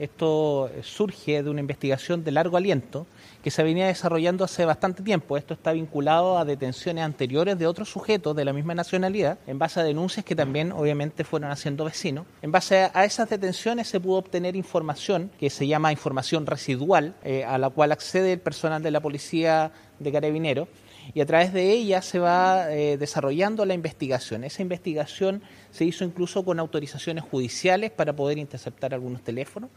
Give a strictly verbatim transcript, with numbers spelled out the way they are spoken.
Esto surge de una investigación de largo aliento que se venía desarrollando hace bastante tiempo. Esto está vinculado a detenciones anteriores de otros sujetos de la misma nacionalidad, en base a denuncias que también obviamente fueron haciendo vecinos. En base a esas detenciones se pudo obtener información que se llama información residual, eh, a la cual accede el personal de la Policía de Carabineros, y a través de ella se va eh, desarrollando la investigación. Esa investigación se hizo incluso con autorizaciones judiciales para poder interceptar algunos teléfonos.